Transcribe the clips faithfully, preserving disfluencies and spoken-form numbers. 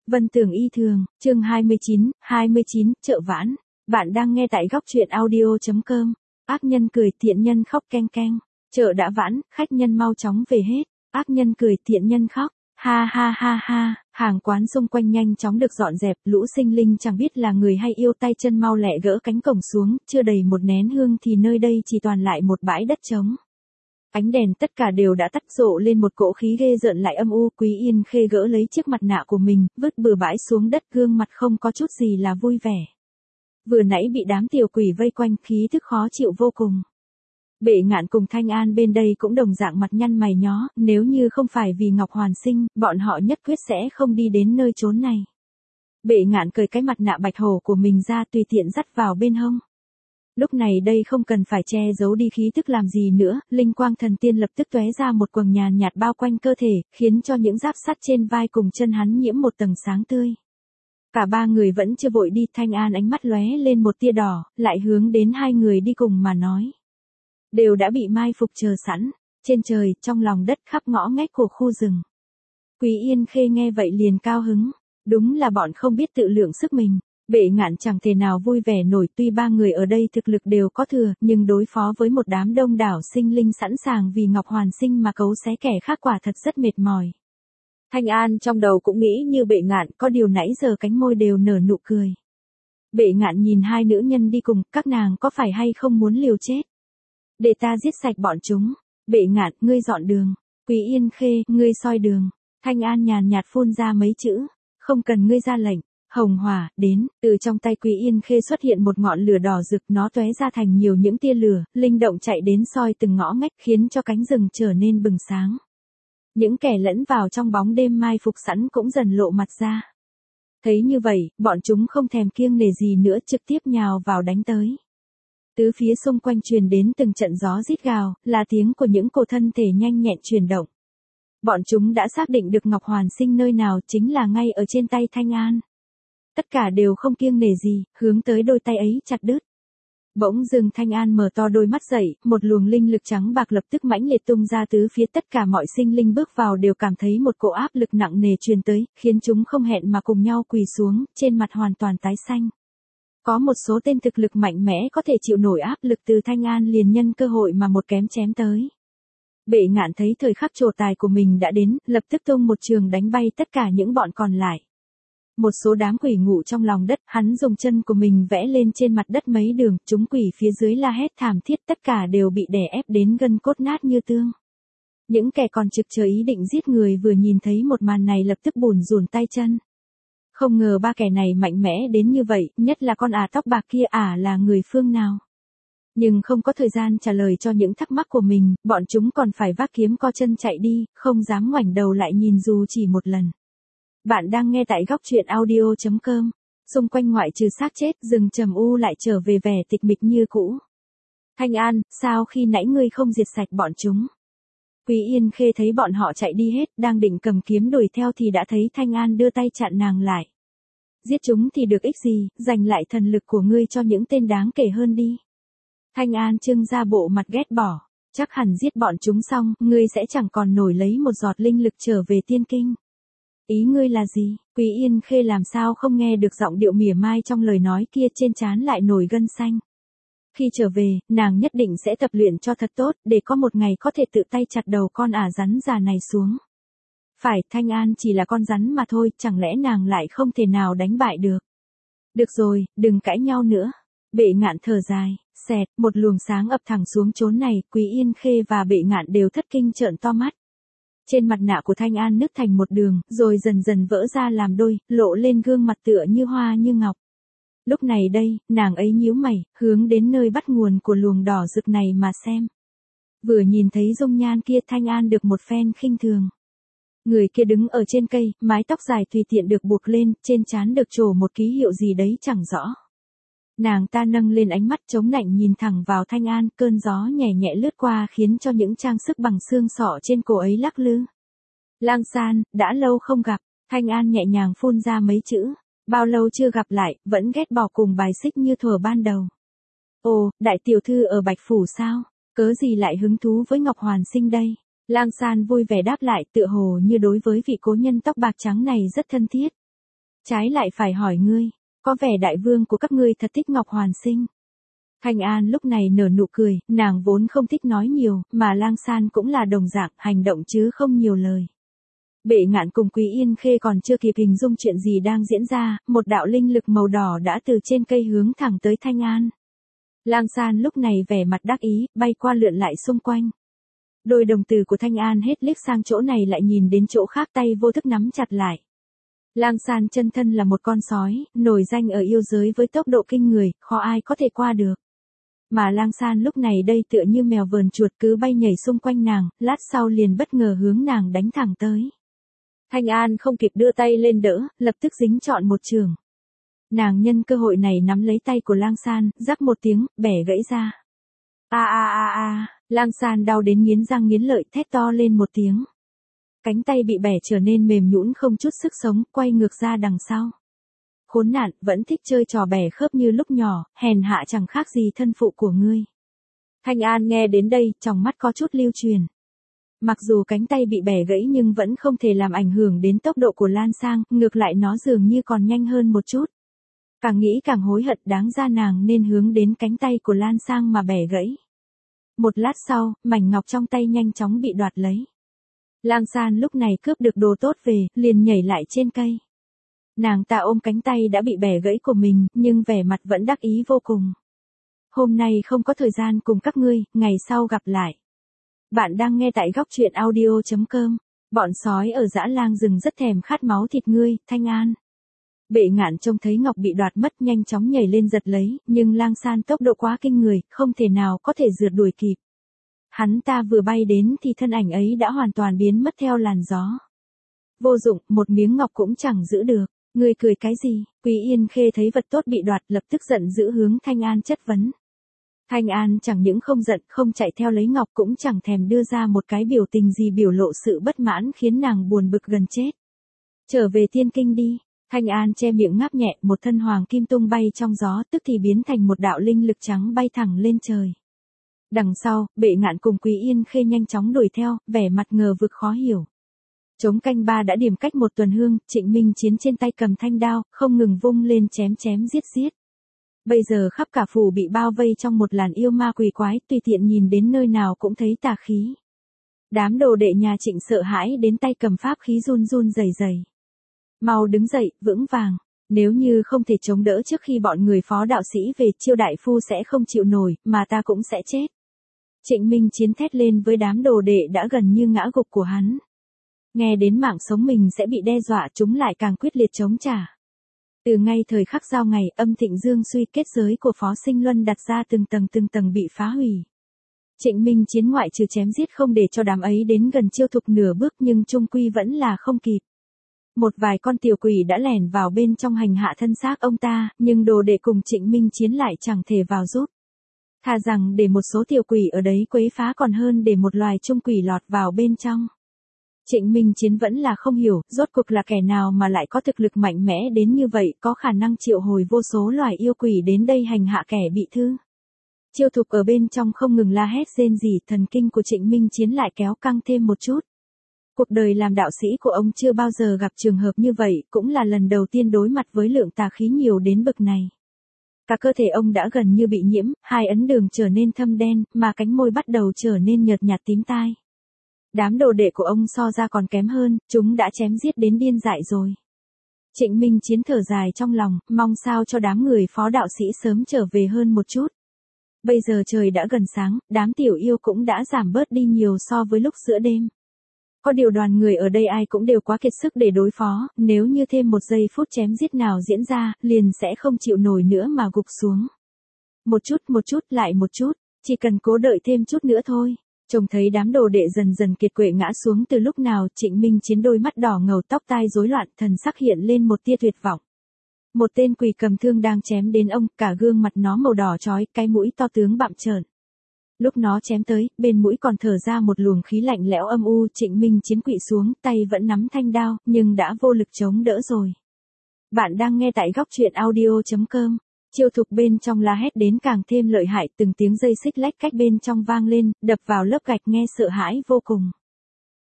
Vân Tường Y Thường, chương hai mươi chín, hai mươi chín, chợ vãn. Bạn đang nghe tại góc truyện audio.com. Ác nhân cười thiện nhân khóc keng keng. Chợ đã vãn, khách nhân mau chóng về hết. Ác nhân cười thiện nhân khóc. Ha ha ha ha, hàng quán xung quanh nhanh chóng được dọn dẹp, lũ sinh linh chẳng biết là người hay yêu tay chân mau lẹ gỡ cánh cổng xuống, chưa đầy một nén hương thì nơi đây chỉ toàn lại một bãi đất trống. Ánh đèn tất cả đều đã tắt rộ lên một cỗ khí ghê rợn lại âm u. Quý Yên Khê gỡ lấy chiếc mặt nạ của mình, vứt bừa bãi xuống đất, gương mặt không có chút gì là vui vẻ. Vừa nãy bị đám tiểu quỷ vây quanh, khí thức khó chịu vô cùng. Bệ Ngạn cùng Thanh An bên đây cũng đồng dạng mặt nhăn mày nhó, nếu như không phải vì Ngọc Hoàn Sinh, bọn họ nhất quyết sẽ không đi đến nơi chốn này. Bệ Ngạn cởi cái mặt nạ bạch hổ của mình ra, tùy tiện dắt vào bên hông. Lúc này đây không cần phải che giấu đi khí thức làm gì nữa, linh quang thần tiên lập tức tóe ra một quầng nhàn nhạt bao quanh cơ thể, khiến cho những giáp sắt trên vai cùng chân hắn nhiễm một tầng sáng tươi. Cả ba người vẫn chưa vội đi, Thanh An ánh mắt lóe lên một tia đỏ, lại hướng đến hai người đi cùng mà nói. Đều đã bị mai phục chờ sẵn, trên trời, trong lòng đất, khắp ngõ ngách của khu rừng. Quý Yên Khê nghe vậy liền cao hứng, đúng là bọn không biết tự lượng sức mình. Bệ Ngạn chẳng thể nào vui vẻ nổi, tuy ba người ở đây thực lực đều có thừa, nhưng đối phó với một đám đông đảo sinh linh sẵn sàng vì Ngọc Hoàn Sinh mà cấu xé kẻ khác quả thật rất mệt mỏi. Thanh An trong đầu cũng nghĩ như Bệ Ngạn, có điều nãy giờ cánh môi đều nở nụ cười. Bệ Ngạn nhìn hai nữ nhân đi cùng, các nàng có phải hay không muốn liều chết? Để ta giết sạch bọn chúng. Bệ Ngạn, ngươi dọn đường. Quý Yên Khê, ngươi soi đường. Thanh An nhàn nhạt phun ra mấy chữ, không cần ngươi ra lệnh. Hồng hỏa, đến, từ trong tay Quý Yên Khê xuất hiện một ngọn lửa đỏ rực, nó tóe ra thành nhiều những tia lửa, linh động chạy đến soi từng ngõ ngách, khiến cho cánh rừng trở nên bừng sáng. Những kẻ lẫn vào trong bóng đêm mai phục sẵn cũng dần lộ mặt ra. Thấy như vậy, bọn chúng không thèm kiêng nể gì nữa, trực tiếp nhào vào đánh tới. Tứ phía xung quanh truyền đến từng trận gió rít gào, là tiếng của những cô thân thể nhanh nhẹn chuyển động. Bọn chúng đã xác định được Ngọc Hoàn Sinh nơi nào, chính là ngay ở trên tay Thanh An. Tất cả đều không kiêng nể gì, hướng tới đôi tay ấy chặt đứt. Bỗng dưng Thanh An mở to đôi mắt dậy, một luồng linh lực trắng bạc lập tức mãnh liệt tung ra tứ phía, tất cả mọi sinh linh bước vào đều cảm thấy một cỗ áp lực nặng nề truyền tới, khiến chúng không hẹn mà cùng nhau quỳ xuống, trên mặt hoàn toàn tái xanh. Có một số tên thực lực mạnh mẽ có thể chịu nổi áp lực từ Thanh An liền nhân cơ hội mà một kém chém tới. Bệ Ngạn thấy thời khắc trổ tài của mình đã đến, lập tức tung một trường đánh bay tất cả những bọn còn lại. Một số đám quỷ ngủ trong lòng đất, hắn dùng chân của mình vẽ lên trên mặt đất mấy đường, chúng quỷ phía dưới la hét thảm thiết, tất cả đều bị đè ép đến gân cốt nát như tương. Những kẻ còn trực chờ ý định giết người vừa nhìn thấy một màn này lập tức bủn rủn tay chân. Không ngờ ba kẻ này mạnh mẽ đến như vậy, nhất là con ả tóc bạc kia, ả là người phương nào. Nhưng không có thời gian trả lời cho những thắc mắc của mình, bọn chúng còn phải vác kiếm co chân chạy đi, không dám ngoảnh đầu lại nhìn dù chỉ một lần. Bạn đang nghe tại góc truyện audio.com. Xung quanh ngoại trừ xác chết, rừng trầm u lại trở về vẻ tịch mịch như cũ. Thanh An, sao khi nãy ngươi không diệt sạch bọn chúng? Quý Yên Khê thấy bọn họ chạy đi hết, đang định cầm kiếm đuổi theo thì đã thấy Thanh An đưa tay chặn nàng lại. Giết chúng thì được ích gì, dành lại thần lực của ngươi cho những tên đáng kể hơn đi. Thanh An trưng ra bộ mặt ghét bỏ, chắc hẳn giết bọn chúng xong, ngươi sẽ chẳng còn nổi lấy một giọt linh lực trở về tiên kinh. Ý ngươi là gì? Quý Yên Khê làm sao không nghe được giọng điệu mỉa mai trong lời nói kia, trên trán lại nổi gân xanh. Khi trở về, nàng nhất định sẽ tập luyện cho thật tốt, để có một ngày có thể tự tay chặt đầu con ả rắn già này xuống. Phải, Thanh An chỉ là con rắn mà thôi, chẳng lẽ nàng lại không thể nào đánh bại được. Được rồi, đừng cãi nhau nữa. Bệ Ngạn thở dài, xẹt, một luồng sáng ập thẳng xuống chốn này, Quý Yên Khê và Bệ Ngạn đều thất kinh trợn to mắt. Trên mặt nạ của Thanh An nứt thành một đường, rồi dần dần vỡ ra làm đôi, lộ lên gương mặt tựa như hoa như ngọc. Lúc này đây, nàng ấy nhíu mày, hướng đến nơi bắt nguồn của luồng đỏ rực này mà xem. Vừa nhìn thấy dung nhan kia, Thanh An được một phen khinh thường. Người kia đứng ở trên cây, mái tóc dài tùy tiện được buộc lên, trên trán được trổ một ký hiệu gì đấy chẳng rõ. Nàng ta nâng lên ánh mắt chống nạnh nhìn thẳng vào Thanh An, cơn gió nhẹ nhẹ lướt qua khiến cho những trang sức bằng xương sọ trên cổ ấy lắc lư. Lang San, đã lâu không gặp. Thanh An nhẹ nhàng phun ra mấy chữ. Bao lâu chưa gặp lại, vẫn ghét bỏ cùng bài xích như thuở ban đầu. Ồ, đại tiểu thư ở Bạch Phủ sao? Cớ gì lại hứng thú với Ngọc Hoàn Sinh đây? Lang San vui vẻ đáp lại, tựa hồ như đối với vị cố nhân tóc bạc trắng này rất thân thiết. Trái lại phải hỏi ngươi, có vẻ đại vương của các ngươi thật thích Ngọc Hoàn Sinh. Thanh An lúc này nở nụ cười, nàng vốn không thích nói nhiều, mà Lang San cũng là đồng dạng, hành động chứ không nhiều lời. Bệ Ngạn cùng Quý Yên Khê còn chưa kịp hình dung chuyện gì đang diễn ra, một đạo linh lực màu đỏ đã từ trên cây hướng thẳng tới Thanh An. Lang San lúc này vẻ mặt đắc ý, bay qua lượn lại xung quanh. Đôi đồng tử của Thanh An hết liếc sang chỗ này lại nhìn đến chỗ khác, tay vô thức nắm chặt lại. Lang San chân thân là một con sói, nổi danh ở yêu giới với tốc độ kinh người, khó ai có thể qua được. Mà Lang San lúc này đây tựa như mèo vờn chuột cứ bay nhảy xung quanh nàng, lát sau liền bất ngờ hướng nàng đánh thẳng tới. Thanh An không kịp đưa tay lên đỡ, lập tức dính trọn một trường. Nàng nhân cơ hội này nắm lấy tay của Lang San, rắc một tiếng, bẻ gãy ra. A a a a, Lang San đau đến nghiến răng nghiến lợi, thét to lên một tiếng. Cánh tay bị bẻ trở nên mềm nhũn không chút sức sống, quay ngược ra đằng sau. Khốn nạn, vẫn thích chơi trò bẻ khớp như lúc nhỏ, hèn hạ chẳng khác gì thân phụ của ngươi. Thanh An nghe đến đây, trong mắt có chút lưu truyền. Mặc dù cánh tay bị bẻ gãy nhưng vẫn không thể làm ảnh hưởng đến tốc độ của Lan Sang, ngược lại nó dường như còn nhanh hơn một chút. Càng nghĩ càng hối hận, đáng ra nàng nên hướng đến cánh tay của Lan Sang mà bẻ gãy. Một lát sau, mảnh ngọc trong tay nhanh chóng bị đoạt lấy. Lang San lúc này cướp được đồ tốt về, liền nhảy lại trên cây. Nàng ta ôm cánh tay đã bị bẻ gãy của mình, nhưng vẻ mặt vẫn đắc ý vô cùng. Hôm nay không có thời gian cùng các ngươi, ngày sau gặp lại. Bạn đang nghe tại góc truyện audio chấm com. Bọn sói ở dã lang rừng rất thèm khát máu thịt ngươi, Thanh An. Bệ Ngạn trông thấy ngọc bị đoạt mất nhanh chóng nhảy lên giật lấy, nhưng Lang San tốc độ quá kinh người, không thể nào có thể rượt đuổi kịp. Hắn ta vừa bay đến thì thân ảnh ấy đã hoàn toàn biến mất theo làn gió. Vô dụng, một miếng ngọc cũng chẳng giữ được. Ngươi cười cái gì? Quý Yên Khê thấy vật tốt bị đoạt lập tức giận dữ hướng Thanh An chất vấn. Thanh An chẳng những không giận, không chạy theo lấy ngọc, cũng chẳng thèm đưa ra một cái biểu tình gì biểu lộ sự bất mãn khiến nàng buồn bực gần chết. Trở về Tiên Kinh đi. Thanh An che miệng ngáp nhẹ, một thân hoàng kim tung bay trong gió, tức thì biến thành một đạo linh lực trắng bay thẳng lên trời. Đằng sau, Bệ Ngạn cùng Quý Yên Khê nhanh chóng đuổi theo, vẻ mặt ngờ vực khó hiểu. Trống canh ba đã điểm cách một tuần hương, Trịnh Minh Chiến trên tay cầm thanh đao, không ngừng vung lên chém chém giết giết. Bây giờ khắp cả phủ bị bao vây trong một làn yêu ma quỷ quái, tùy tiện nhìn đến nơi nào cũng thấy tà khí. Đám đồ đệ nhà Trịnh sợ hãi đến tay cầm pháp khí run run rẩy rẩy. Mau đứng dậy, vững vàng. Nếu như không thể chống đỡ trước khi bọn người Phó đạo sĩ về, Chiêu đại phu sẽ không chịu nổi, mà ta cũng sẽ chết. Trịnh Minh Chiến thét lên với đám đồ đệ đã gần như ngã gục của hắn. Nghe đến mạng sống mình sẽ bị đe dọa, chúng lại càng quyết liệt chống trả. Từ ngay thời khắc giao ngày, âm thịnh dương suy, kết giới của Phó Sinh Luân đặt ra từng tầng từng tầng bị phá hủy. Trịnh Minh Chiến ngoại trừ chém giết không để cho đám ấy đến gần Chiêu Thục nửa bước, nhưng chung quy vẫn là không kịp. Một vài con tiểu quỷ đã lẻn vào bên trong hành hạ thân xác ông ta, nhưng đồ đệ cùng Trịnh Minh Chiến lại chẳng thể vào giúp. Thà rằng để một số tiểu quỷ ở đấy quấy phá còn hơn để một loài trung quỷ lọt vào bên trong. Trịnh Minh Chiến vẫn là không hiểu, rốt cuộc là kẻ nào mà lại có thực lực mạnh mẽ đến như vậy, có khả năng triệu hồi vô số loài yêu quỷ đến đây hành hạ kẻ bị thương. Chiêu Thục ở bên trong không ngừng la hét rên rỉ, thần kinh của Trịnh Minh Chiến lại kéo căng thêm một chút. Cuộc đời làm đạo sĩ của ông chưa bao giờ gặp trường hợp như vậy, cũng là lần đầu tiên đối mặt với lượng tà khí nhiều đến bực này. Cả cơ thể ông đã gần như bị nhiễm, hai ấn đường trở nên thâm đen, mà cánh môi bắt đầu trở nên nhợt nhạt tím tai. Đám đồ đệ của ông so ra còn kém hơn, chúng đã chém giết đến điên dại rồi. Trịnh Minh Chiến thở dài trong lòng, mong sao cho đám người Phó đạo sĩ sớm trở về hơn một chút. Bây giờ trời đã gần sáng, đám tiểu yêu cũng đã giảm bớt đi nhiều so với lúc giữa đêm. Có điều đoàn người ở đây ai cũng đều quá kiệt sức để đối phó, nếu như thêm một giây phút chém giết nào diễn ra, liền sẽ không chịu nổi nữa mà gục xuống. Một chút một chút lại một chút, chỉ cần cố đợi thêm chút nữa thôi. Trông thấy đám đồ đệ dần dần kiệt quệ ngã xuống từ lúc nào, Trịnh Minh Chiến đôi mắt đỏ ngầu, tóc tai rối loạn, thần sắc hiện lên một tia tuyệt vọng. Một tên quỷ cầm thương đang chém đến ông, cả gương mặt nó màu đỏ chói, cái mũi to tướng bặm trợn. Lúc nó chém tới, bên mũi còn thở ra một luồng khí lạnh lẽo âm u, Trịnh Minh Chiến quỵ xuống, tay vẫn nắm thanh đao, nhưng đã vô lực chống đỡ rồi. Bạn đang nghe tại góc truyện audio chấm com. Chiêu Thục bên trong la hét đến càng thêm lợi hại, từng tiếng dây xích lách cách bên trong vang lên, đập vào lớp gạch nghe sợ hãi vô cùng.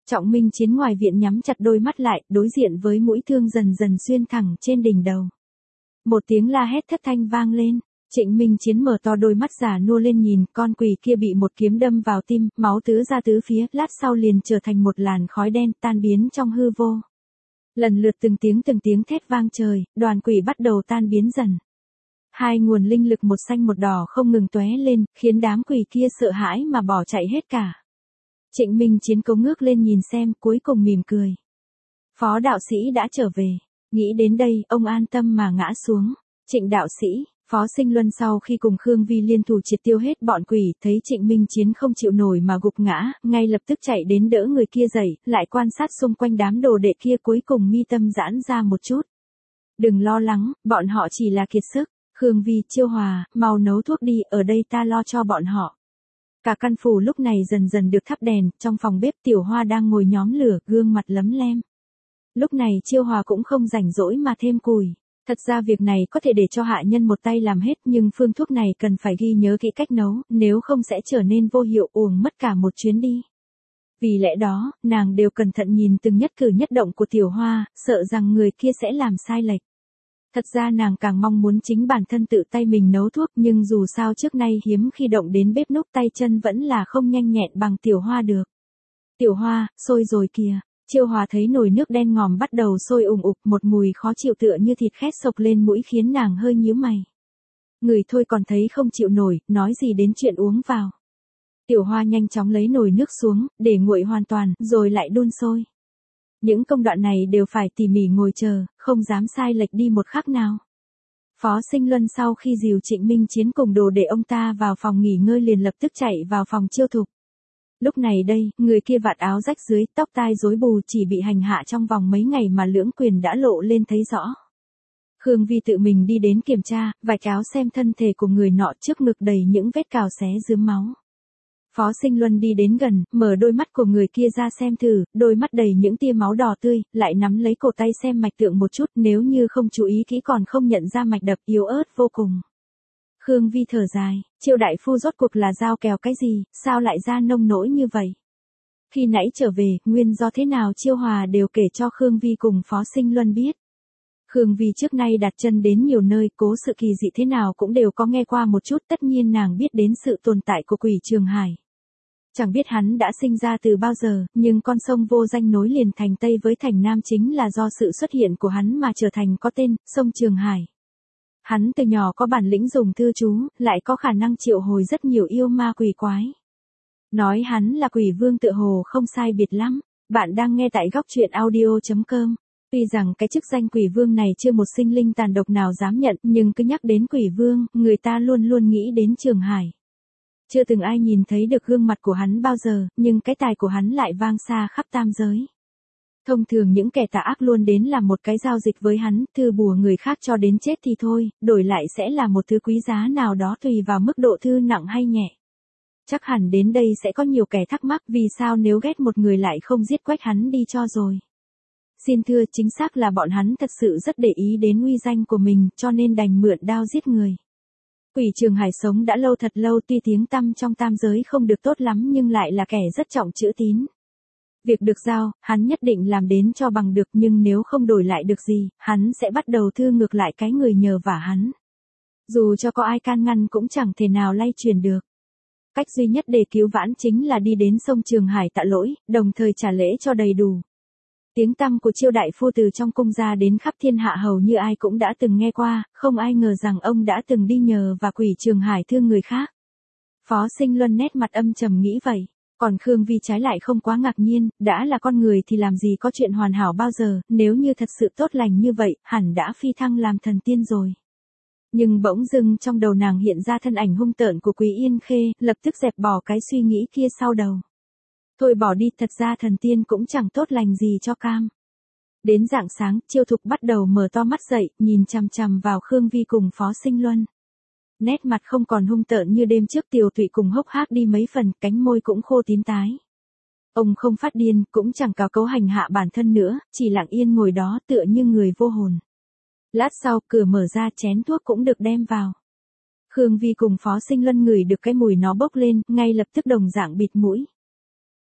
Trọng Minh Chiến ngoài viện nhắm chặt đôi mắt lại, đối diện với mũi thương dần dần xuyên thẳng trên đỉnh đầu. Một tiếng la hét thất thanh vang lên. Trịnh Minh Chiến mở to đôi mắt già nua lên nhìn, con quỷ kia bị một kiếm đâm vào tim, máu tứ ra tứ phía, lát sau liền trở thành một làn khói đen tan biến trong hư vô. Lần lượt từng tiếng từng tiếng thét vang trời, đoàn quỷ bắt đầu tan biến dần. Hai nguồn linh lực một xanh một đỏ không ngừng tóe lên, khiến đám quỷ kia sợ hãi mà bỏ chạy hết cả. Trịnh Minh Chiến cố ngước lên nhìn xem, cuối cùng mỉm cười. Phó đạo sĩ đã trở về. Nghĩ đến đây, ông an tâm mà ngã xuống. Trịnh đạo sĩ, Phó Sinh Luân sau khi cùng Khương Vi liên thủ triệt tiêu hết bọn quỷ, thấy Trịnh Minh Chiến không chịu nổi mà gục ngã, ngay lập tức chạy đến đỡ người kia dậy, lại quan sát xung quanh đám đồ đệ kia, cuối cùng mi tâm giãn ra một chút. Đừng lo lắng, bọn họ chỉ là kiệt sức. Khương Vi, Chiêu Hòa, mau nấu thuốc đi, ở đây ta lo cho bọn họ. Cả căn phủ lúc này dần dần được thắp đèn, trong phòng bếp Tiểu Hoa đang ngồi nhóm lửa, gương mặt lấm lem. Lúc này Chiêu Hòa cũng không rảnh rỗi mà thêm củi. Thật ra việc này có thể để cho hạ nhân một tay làm hết, nhưng phương thuốc này cần phải ghi nhớ kỹ cách nấu, nếu không sẽ trở nên vô hiệu, uổng mất cả một chuyến đi. Vì lẽ đó, nàng đều cẩn thận nhìn từng nhất cử nhất động của Tiểu Hoa, sợ rằng người kia sẽ làm sai lệch. Thật ra nàng càng mong muốn chính bản thân tự tay mình nấu thuốc, nhưng dù sao trước nay hiếm khi động đến bếp núc, tay chân vẫn là không nhanh nhẹn bằng Tiểu Hoa được. Tiểu Hoa, sôi rồi kìa. Chiêu Hòa thấy nồi nước đen ngòm bắt đầu sôi ùng ục, một mùi khó chịu tựa như thịt khét xộc lên mũi khiến nàng hơi nhíu mày. Người thôi còn thấy không chịu nổi, nói gì đến chuyện uống vào. Tiểu Hoa nhanh chóng lấy nồi nước xuống, để nguội hoàn toàn, rồi lại đun sôi. Những công đoạn này đều phải tỉ mỉ ngồi chờ, không dám sai lệch đi một khắc nào. Phó Sinh Luân sau khi dìu Trịnh Minh Chiến cùng đồ để ông ta vào phòng nghỉ ngơi liền lập tức chạy vào phòng Chiêu Thục. Lúc này đây, người kia vạt áo rách dưới, tóc tai rối bù, chỉ bị hành hạ trong vòng mấy ngày mà lưỡng quyền đã lộ lên thấy rõ. Khương Vi tự mình đi đến kiểm tra, vạch áo xem thân thể của người nọ, trước ngực đầy những vết cào xé rướm máu. Phó Sinh Luân đi đến gần, mở đôi mắt của người kia ra xem thử, đôi mắt đầy những tia máu đỏ tươi, lại nắm lấy cổ tay xem mạch tượng một chút, nếu như không chú ý kỹ còn không nhận ra mạch đập, yếu ớt vô cùng. Khương Vi thở dài, Chiêu đại phu rốt cuộc là dao kèo cái gì, sao lại ra nông nỗi như vậy? Khi nãy trở về, nguyên do thế nào Chiêu Hòa đều kể cho Khương Vi cùng Phó Sinh Luân biết. Khương Vi trước nay đặt chân đến nhiều nơi, cố sự kỳ dị thế nào cũng đều có nghe qua một chút, tất nhiên nàng biết đến sự tồn tại của quỷ Trường Hải. Chẳng biết hắn đã sinh ra từ bao giờ, nhưng con sông vô danh nối liền thành Tây với thành Nam chính là do sự xuất hiện của hắn mà trở thành có tên, sông Trường Hải. Hắn từ nhỏ có bản lĩnh dùng thư chú, lại có khả năng triệu hồi rất nhiều yêu ma quỷ quái. Nói hắn là quỷ vương tựa hồ không sai biệt lắm. Bạn đang nghe tại góc truyện audio chấm com. Tuy rằng cái chức danh quỷ vương này chưa một sinh linh tàn độc nào dám nhận, nhưng cứ nhắc đến quỷ vương, người ta luôn luôn nghĩ đến Trường Hải. Chưa từng ai nhìn thấy được gương mặt của hắn bao giờ, nhưng cái tài của hắn lại vang xa khắp tam giới. Thông thường những kẻ tà ác luôn đến làm một cái giao dịch với hắn, thư bùa người khác cho đến chết thì thôi, đổi lại sẽ là một thứ quý giá nào đó tùy vào mức độ thư nặng hay nhẹ. Chắc hẳn đến đây sẽ có nhiều kẻ thắc mắc vì sao nếu ghét một người lại không giết quách hắn đi cho rồi. Xin thưa, chính xác là bọn hắn thật sự rất để ý đến uy danh của mình, cho nên đành mượn đao giết người. Quỷ Trường Hải sống đã lâu thật lâu, tuy tiếng tăm trong tam giới không được tốt lắm nhưng lại là kẻ rất trọng chữ tín. Việc được giao, hắn nhất định làm đến cho bằng được, nhưng nếu không đổi lại được gì, hắn sẽ bắt đầu thư ngược lại cái người nhờ vả hắn. Dù cho có ai can ngăn cũng chẳng thể nào lay truyền được. Cách duy nhất để cứu vãn chính là đi đến sông Trường Hải tạ lỗi, đồng thời trả lễ cho đầy đủ. Tiếng tăm của Chiêu đại phu từ trong cung ra đến khắp thiên hạ hầu như ai cũng đã từng nghe qua, không ai ngờ rằng ông đã từng đi nhờ và quỷ Trường Hải thương người khác. Phó Sinh Luân nét mặt âm trầm nghĩ vậy. Còn Khương Vi trái lại không quá ngạc nhiên, đã là con người thì làm gì có chuyện hoàn hảo bao giờ, nếu như thật sự tốt lành như vậy, hẳn đã phi thăng làm thần tiên rồi. Nhưng bỗng dưng trong đầu nàng hiện ra thân ảnh hung tợn của Quý Yên Khê, lập tức dẹp bỏ cái suy nghĩ kia sau đầu. Thôi bỏ đi, thật ra thần tiên cũng chẳng tốt lành gì cho cam. Đến rạng sáng, Chiêu Thục bắt đầu mở to mắt dậy, nhìn chằm chằm vào Khương Vi cùng Phó Sinh Luân. Nét mặt không còn hung tợn như đêm trước, tiều tụy cùng hốc hác đi mấy phần, cánh môi cũng khô tím tái. Ông không phát điên, cũng chẳng cào cấu hành hạ bản thân nữa, chỉ lặng yên ngồi đó tựa như người vô hồn. Lát sau, cửa mở ra, chén thuốc cũng được đem vào. Khương Vi cùng Phó Sinh Luân ngửi được cái mùi nó bốc lên, ngay lập tức đồng dạng bịt mũi.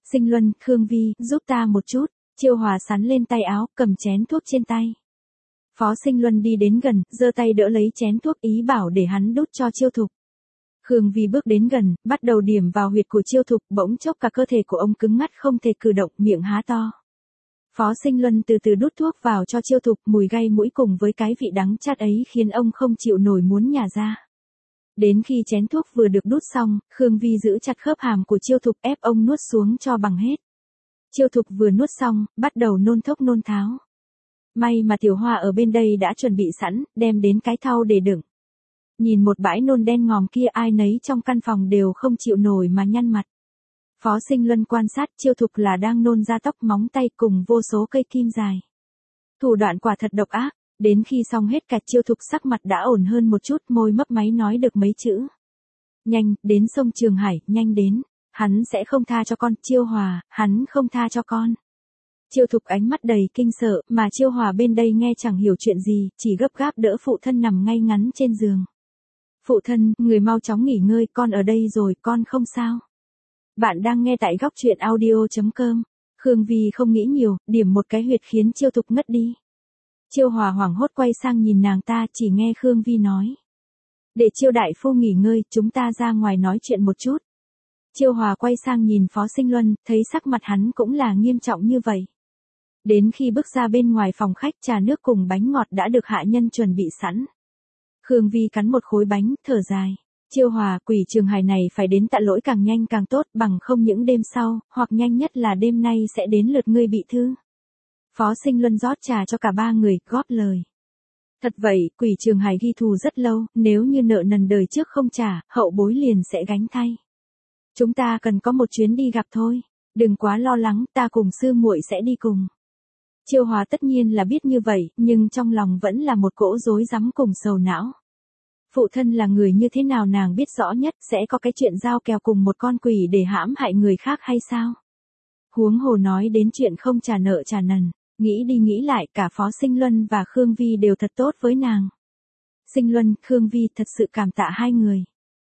Sinh Luân, Khương Vi, giúp ta một chút. Chiêu Hòa sắn lên tay áo, cầm chén thuốc trên tay. Phó Sinh Luân đi đến gần, giơ tay đỡ lấy chén thuốc ý bảo để hắn đút cho Chiêu Thục. Khương Vi bước đến gần, bắt đầu điểm vào huyệt của Chiêu Thục, bỗng chốc cả cơ thể của ông cứng ngắt không thể cử động, miệng há to. Phó Sinh Luân từ từ đút thuốc vào cho Chiêu Thục, mùi gây mũi cùng với cái vị đắng chát ấy khiến ông không chịu nổi muốn nhả ra. Đến khi chén thuốc vừa được đút xong, Khương Vi giữ chặt khớp hàm của Chiêu Thục ép ông nuốt xuống cho bằng hết. Chiêu Thục vừa nuốt xong, bắt đầu nôn thốc nôn tháo. May mà Tiểu Hoa ở bên đây đã chuẩn bị sẵn, đem đến cái thau để đựng. Nhìn một bãi nôn đen ngòm kia, ai nấy trong căn phòng đều không chịu nổi mà nhăn mặt. Phó Sinh Luân quan sát Chiêu Thục là đang nôn ra tóc móng tay cùng vô số cây kim dài. Thủ đoạn quả thật độc ác, đến khi xong hết cả Chiêu Thục sắc mặt đã ổn hơn một chút, môi mấp máy nói được mấy chữ. Nhanh, đến sông Trường Hải, nhanh đến. Hắn sẽ không tha cho con, Chiêu Hòa, hắn không tha cho con. Chiêu Thục ánh mắt đầy kinh sợ, mà Chiêu Hòa bên đây nghe chẳng hiểu chuyện gì, chỉ gấp gáp đỡ phụ thân nằm ngay ngắn trên giường. Phụ thân, người mau chóng nghỉ ngơi, con ở đây rồi, con không sao. Bạn đang nghe tại góc truyện audio chấm com. Khương Vi không nghĩ nhiều, điểm một cái huyệt khiến Chiêu Thục ngất đi. Chiêu Hòa hoảng hốt quay sang nhìn nàng ta, chỉ nghe Khương Vi nói. Để Chiêu đại phu nghỉ ngơi, chúng ta ra ngoài nói chuyện một chút. Chiêu Hòa quay sang nhìn Phó Sinh Luân, thấy sắc mặt hắn cũng là nghiêm trọng như vậy. Đến khi bước ra bên ngoài phòng khách, trà nước cùng bánh ngọt đã được hạ nhân chuẩn bị sẵn. Khương Vi cắn một khối bánh, thở dài. Chiêu Hòa, Quỷ Trường Hải này phải đến tạ lỗi càng nhanh càng tốt, bằng không những đêm sau, hoặc nhanh nhất là đêm nay sẽ đến lượt ngươi bị thư. Phó Sinh Luân rót trà cho cả ba người, góp lời. Thật vậy, Quỷ Trường Hải ghi thù rất lâu, nếu như nợ nần đời trước không trả, hậu bối liền sẽ gánh thay. Chúng ta cần có một chuyến đi gặp thôi. Đừng quá lo lắng, ta cùng sư muội sẽ đi cùng. Chiêu Hòa tất nhiên là biết như vậy, nhưng trong lòng vẫn là một cỗ rối rắm cùng sầu não. Phụ thân là người như thế nào nàng biết rõ nhất, sẽ có cái chuyện giao kèo cùng một con quỷ để hãm hại người khác hay sao? Huống hồ nói đến chuyện không trả nợ trả nần, nghĩ đi nghĩ lại cả Phó Sinh Luân và Khương Vi đều thật tốt với nàng. Sinh Luân, Khương Vi thật sự cảm tạ hai người.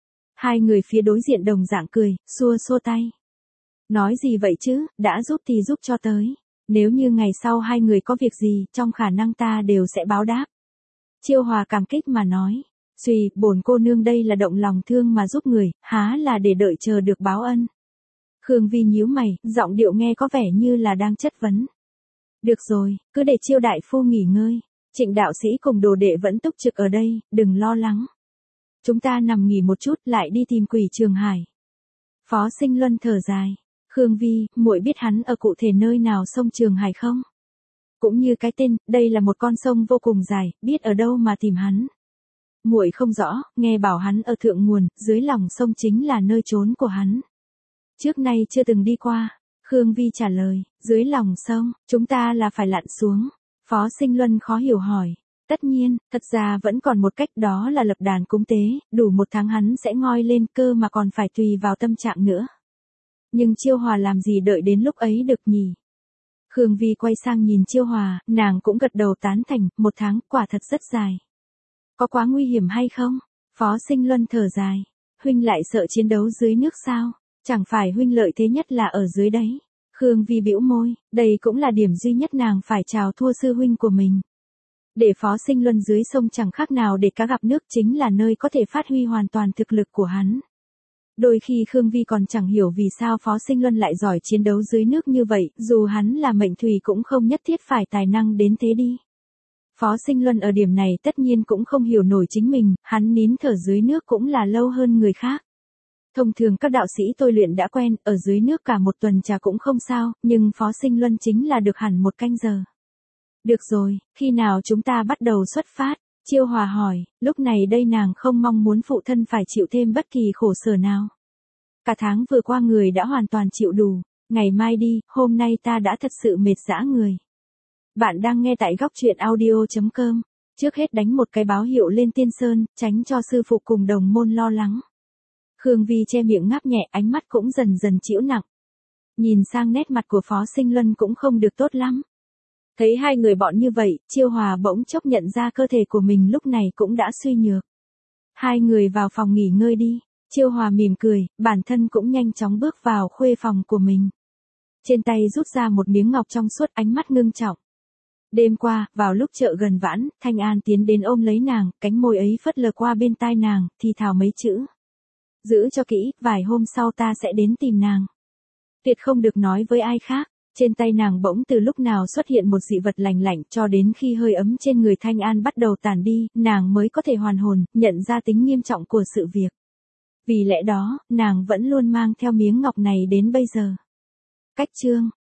Hai người phía đối diện đồng dạng cười, xua xua tay. Nói gì vậy chứ, đã giúp thì giúp cho tới. Nếu như ngày sau hai người có việc gì, trong khả năng ta đều sẽ báo đáp. Chiêu Hòa cảm kích mà nói. Suy, bổn cô nương đây là động lòng thương mà giúp người, há là để đợi chờ được báo ân. Khương Vi nhíu mày, giọng điệu nghe có vẻ như là đang chất vấn. Được rồi, cứ để Chiêu đại phu nghỉ ngơi. Trịnh đạo sĩ cùng đồ đệ vẫn túc trực ở đây, đừng lo lắng. Chúng ta nằm nghỉ một chút lại đi tìm Quỷ Trường Hải. Phó Sinh Luân thở dài. Khương Vi, muội biết hắn ở cụ thể nơi nào sông Trường Hải không? Cũng như cái tên, đây là một con sông vô cùng dài, biết ở đâu mà tìm hắn. Muội không rõ, nghe bảo hắn ở thượng nguồn, dưới lòng sông chính là nơi trốn của hắn. Trước nay chưa từng đi qua. Khương Vi trả lời, dưới lòng sông, chúng ta là phải lặn xuống. Phó Sinh Luân khó hiểu hỏi. Tất nhiên, thật ra vẫn còn một cách, đó là lập đàn cúng tế, đủ một tháng hắn sẽ ngoi lên, cơ mà còn phải tùy vào tâm trạng nữa. Nhưng Chiêu Hòa làm gì đợi đến lúc ấy được nhỉ? Khương Vi quay sang nhìn Chiêu Hòa, nàng cũng gật đầu tán thành, một tháng, quả thật rất dài. Có quá nguy hiểm hay không? Phó Sinh Luân thở dài. Huynh lại sợ chiến đấu dưới nước sao? Chẳng phải huynh lợi thế nhất là ở dưới đấy. Khương Vi bĩu môi, đây cũng là điểm duy nhất nàng phải chào thua sư huynh của mình. Để Phó Sinh Luân dưới sông chẳng khác nào để cá gặp nước, chính là nơi có thể phát huy hoàn toàn thực lực của hắn. Đôi khi Khương Vi còn chẳng hiểu vì sao Phó Sinh Luân lại giỏi chiến đấu dưới nước như vậy, dù hắn là mệnh thủy cũng không nhất thiết phải tài năng đến thế đi. Phó Sinh Luân ở điểm này tất nhiên cũng không hiểu nổi chính mình, hắn nín thở dưới nước cũng là lâu hơn người khác. Thông thường các đạo sĩ tôi luyện đã quen, ở dưới nước cả một tuần trà cũng không sao, nhưng Phó Sinh Luân chính là được hẳn một canh giờ. Được rồi, khi nào chúng ta bắt đầu xuất phát? Chiêu Hòa hỏi, lúc này đây nàng không mong muốn phụ thân phải chịu thêm bất kỳ khổ sở nào. Cả tháng vừa qua người đã hoàn toàn chịu đủ, ngày mai đi, hôm nay ta đã thật sự mệt dã người. Bạn đang nghe tại góc truyện audio chấm com. Trước hết đánh một cái báo hiệu lên Tiên Sơn, tránh cho sư phụ cùng đồng môn lo lắng. Khương Vi che miệng ngáp nhẹ, ánh mắt cũng dần dần chịu nặng. Nhìn sang nét mặt của Phó Sinh Luân cũng không được tốt lắm. Thấy hai người bọn như vậy, Chiêu Hòa bỗng chốc nhận ra cơ thể của mình lúc này cũng đã suy nhược. Hai người vào phòng nghỉ ngơi đi. Chiêu Hòa mỉm cười, bản thân cũng nhanh chóng bước vào khuê phòng của mình. Trên tay rút ra một miếng ngọc trong suốt, ánh mắt ngưng trọng. Đêm qua, vào lúc chợ gần vãn, Thanh An tiến đến ôm lấy nàng, cánh môi ấy phất lờ qua bên tai nàng, thì thào mấy chữ. Giữ cho kỹ, vài hôm sau ta sẽ đến tìm nàng. Tuyệt không được nói với ai khác. Trên tay nàng bỗng từ lúc nào xuất hiện một dị vật lành lạnh, cho đến khi hơi ấm trên người Thanh An bắt đầu tàn đi, nàng mới có thể hoàn hồn, nhận ra tính nghiêm trọng của sự việc. Vì lẽ đó, nàng vẫn luôn mang theo miếng ngọc này đến bây giờ. Cách chương